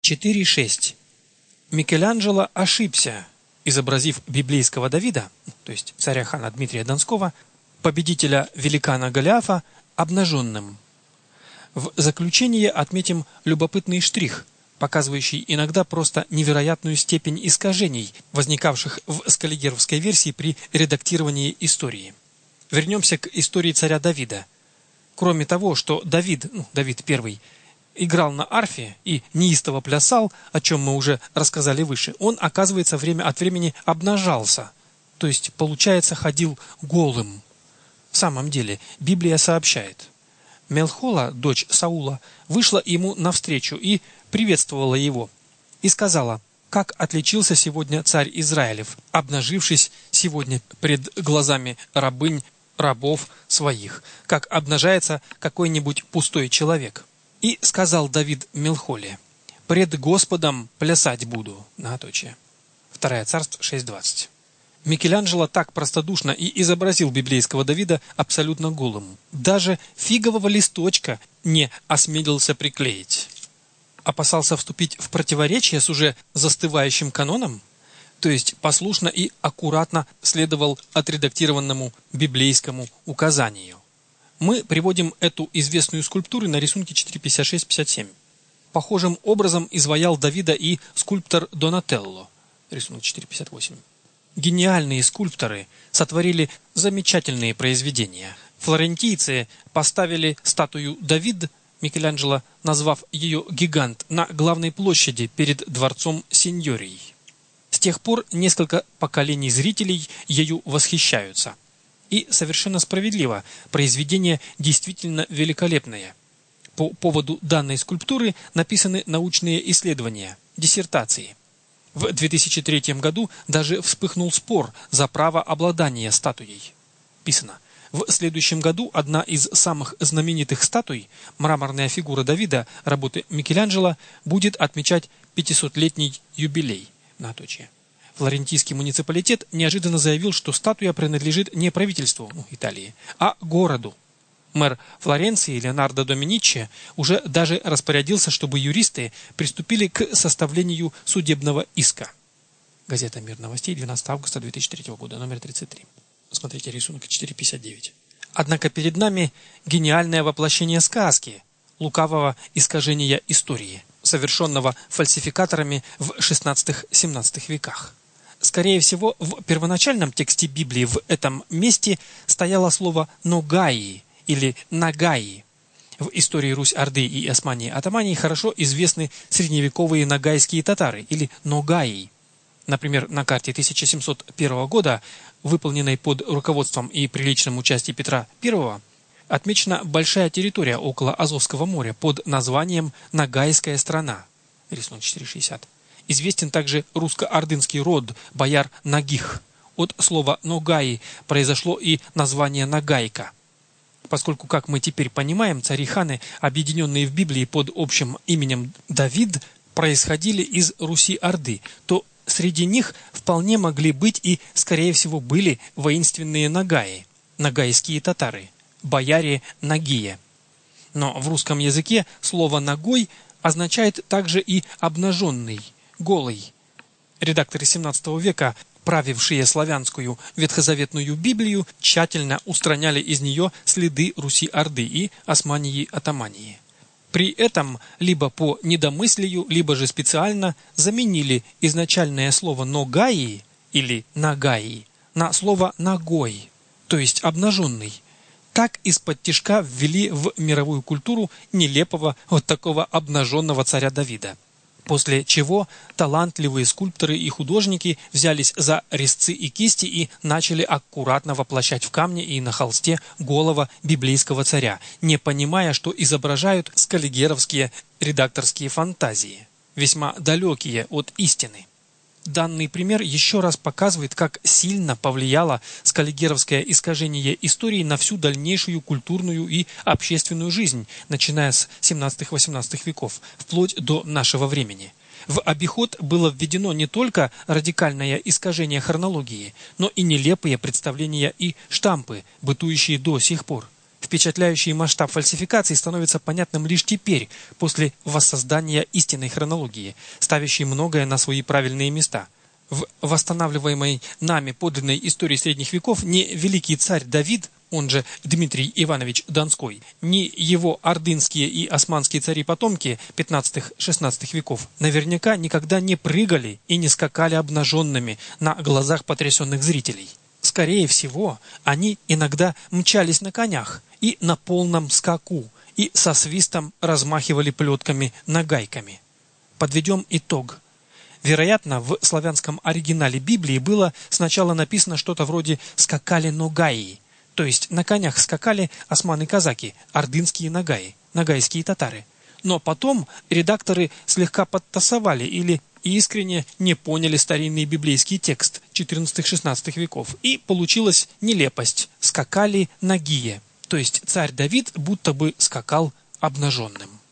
4.6. Микеланджело ошибся, изобразив библейского Давида, то есть царя-хана Дмитрия Донского, победителя великана Голиафа, обнаженным. В заключение отметим любопытный штрих, показывающий иногда просто невероятную степень искажений, возникавших в скаллигеровской версии при редактировании истории. Вернемся к истории царя Давида. Кроме того, что Давид I, играл на арфе и неистово плясал, о чем мы уже рассказали выше, он, оказывается, время от времени обнажался, то есть, получается, ходил голым. В самом деле, Библия сообщает: Мелхола, дочь Саула, вышла ему навстречу и приветствовала его, и сказала: «Как отличился сегодня царь Израилев, обнажившись сегодня пред глазами рабов своих, как обнажается какой-нибудь пустой человек». И сказал Давид Мелхоле: «Пред Господом плясать буду». 2 Царств 6:20. Микеланджело так простодушно и изобразил библейского Давида абсолютно голым. Даже фигового листочка не осмелился приклеить. Опасался вступить в противоречие с уже застывающим каноном? То есть послушно и аккуратно следовал отредактированному библейскому указанию. Мы приводим эту известную скульптуру на рисунке 4.56-57. Похожим образом изваял Давида и скульптор Донателло. Рисунок 4.58. Гениальные скульпторы сотворили замечательные произведения. Флорентийцы поставили статую Давид, Микеланджело, назвав ее «Гигант», на главной площади перед дворцом Синьории. С тех пор несколько поколений зрителей ею восхищаются. И совершенно справедливо, произведение действительно великолепное. По поводу данной скульптуры написаны научные исследования, диссертации. В 2003 году даже вспыхнул спор за право обладания статуей. Писано: в следующем году одна из самых знаменитых статуй, мраморная фигура Давида, работы Микеланджело, будет отмечать 500-летний юбилей. Флорентийский муниципалитет неожиданно заявил, что статуя принадлежит не правительству Италии, а городу. Мэр Флоренции Леонардо Доминиччи уже даже распорядился, чтобы юристы приступили к составлению судебного иска. Газета «Мир новостей», 12 августа 2003 года, номер 33. Смотрите рисунок 4.59. Однако перед нами гениальное воплощение сказки, лукавого искажения истории, совершенного фальсификаторами в XVI-XVII веках. Скорее всего, в первоначальном тексте Библии в этом месте стояло слово «ногаи» или «нагаи». В истории Русь-Орды и Османии-Атамании хорошо известны средневековые ногайские татары или ногаи. Например, на карте 1701 года, выполненной под руководством и при личном участии Петра I, отмечена большая территория около Азовского моря под названием Ногайская страна. Рисунок 4.60. Известен также русско-ордынский род бояр Нагих. От слова «ногаи» произошло и название «нагайка». Поскольку, как мы теперь понимаем, цари-ханы, объединенные в Библии под общим именем Давид, происходили из Руси-Орды, то среди них вполне могли быть и, скорее всего, были воинственные нагаи, ногайские татары, бояре Нагия. Но в русском языке слово «ногой» означает также и «обнаженный», «голый». Редакторы XVII века, правившие славянскую ветхозаветную Библию, тщательно устраняли из нее следы Руси-Орды и Османии-Атамании. При этом либо по недомыслию, либо же специально заменили изначальное слово «ногаи» или «нагаи» на слово «ногой», то есть «обнаженный». Так из-под тишка ввели в мировую культуру нелепого вот такого обнаженного царя Давида. После чего талантливые скульпторы и художники взялись за резцы и кисти и начали аккуратно воплощать в камне и на холсте голого библейского царя, не понимая, что изображают скаллигеровские редакторские фантазии, весьма далекие от истины. Данный пример еще раз показывает, как сильно повлияло скаллигеровское искажение истории на всю дальнейшую культурную и общественную жизнь, начиная с 17-18 веков, вплоть до нашего времени. В обиход было введено не только радикальное искажение хронологии, но и нелепые представления и штампы, бытующие до сих пор. Впечатляющий масштаб фальсификаций становится понятным лишь теперь, после воссоздания истинной хронологии, ставящей многое на свои правильные места. В восстанавливаемой нами подлинной истории средних веков ни великий царь Давид, он же Дмитрий Иванович Донской, ни его ордынские и османские цари-потомки 15-16 веков наверняка никогда не прыгали и не скакали обнаженными на глазах потрясенных зрителей. Скорее всего, они иногда мчались на конях и на полном скаку, и со свистом размахивали плетками-нагайками. Подведем итог. Вероятно, в славянском оригинале Библии было сначала написано что-то вроде «скакали ногаи», то есть на конях скакали османы-казаки, ордынские нагаи, нагайские татары. Но потом редакторы слегка подтасовали или искренне не поняли старинный библейский текст XIV-XVI веков, и получилась нелепость «скакали нагие», то есть царь Давид будто бы скакал обнаженным.